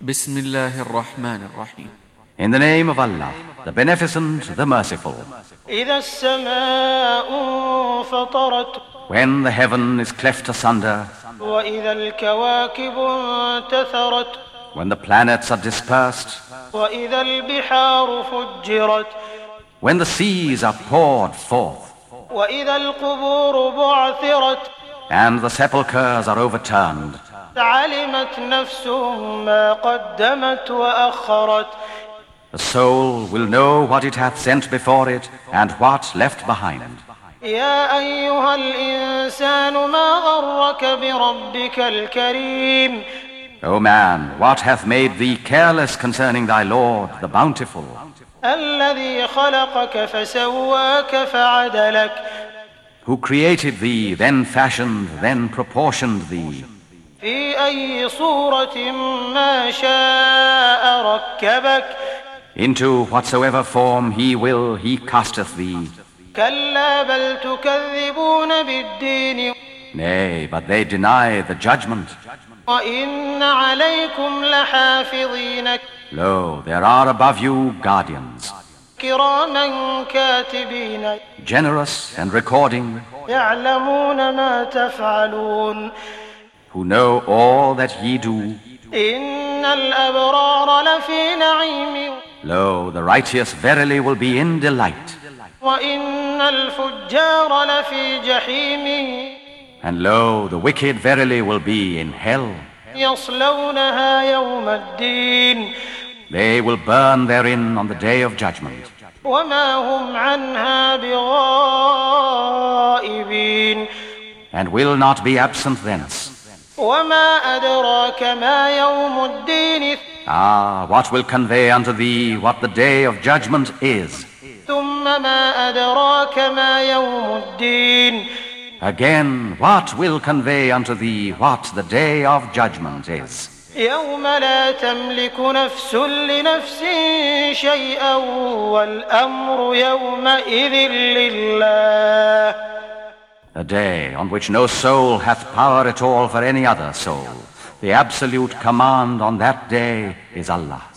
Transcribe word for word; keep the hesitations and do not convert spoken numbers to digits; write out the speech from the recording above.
Bismillahir Rahmanir Rahim. In the name of Allah, the Beneficent, the Merciful. إذا السماء انفطرت When the heaven is cleft asunder, وإذا الكواكب انتثرت when the planets are dispersed, وإذا البحار فجرت when the seas are poured forth, وإذا القبور بعثرت and the sepulchres are overturned, علمت نفس ما قدمت وأخرت. the soul will know what it hath sent before it and what left behind. يا أيها الإنسان ما غرك بربك الكريم. O man, what hath made thee careless concerning thy Lord, the Bountiful, الذي خلقك فسواك فعدلك. who created thee, then fashioned, then proportioned thee, في أي صورة ما شاء ركبك. into whatsoever form he will, he casteth thee. كلا بل تكذبون بالدين Nay, but they deny the judgment. وإن عليكم لحافظين Lo, there are above you guardians, كراما كاتبين generous and recording, يعلمون ما تفعلون. who know all that ye do. إن الأبرار لفي نعيم Lo, the righteous verily will be in delight, وإن الفجار لفي جحيم and lo, the wicked verily will be in hell. يصلونها يوم الدين They will burn therein on the day of judgment, وما هم عنها بغائبين. and will not be absent thence. وما أدراك ما يوم الدين. Ah, what will convey unto thee what the day of judgment is? ثم ما أدراك ما يوم الدين. Again, what will convey unto thee what the day of judgment is? يوم لا تملك نفس لنفس شيئا والأمر يومئذ لله. A day on which no soul hath power at all for any other soul. The absolute command on that day is Allah.